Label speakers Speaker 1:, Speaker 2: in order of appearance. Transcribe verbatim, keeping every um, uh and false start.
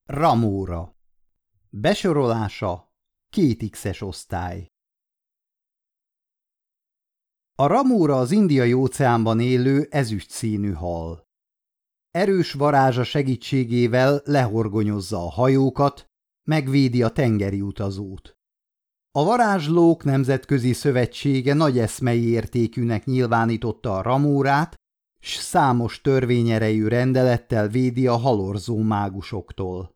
Speaker 1: Ramóra. Besorolása két X-es osztály. A ramóra az Indiai-óceánban élő ezüstszínű hal. Erős varázsa segítségével lehorgonyozza a hajókat, megvédi a tengeri utazót. A Varázslók Nemzetközi Szövetsége nagy eszmei értékűnek nyilvánította a ramórát, s számos törvényerejű rendelettel védi a halorzó mágusoktól.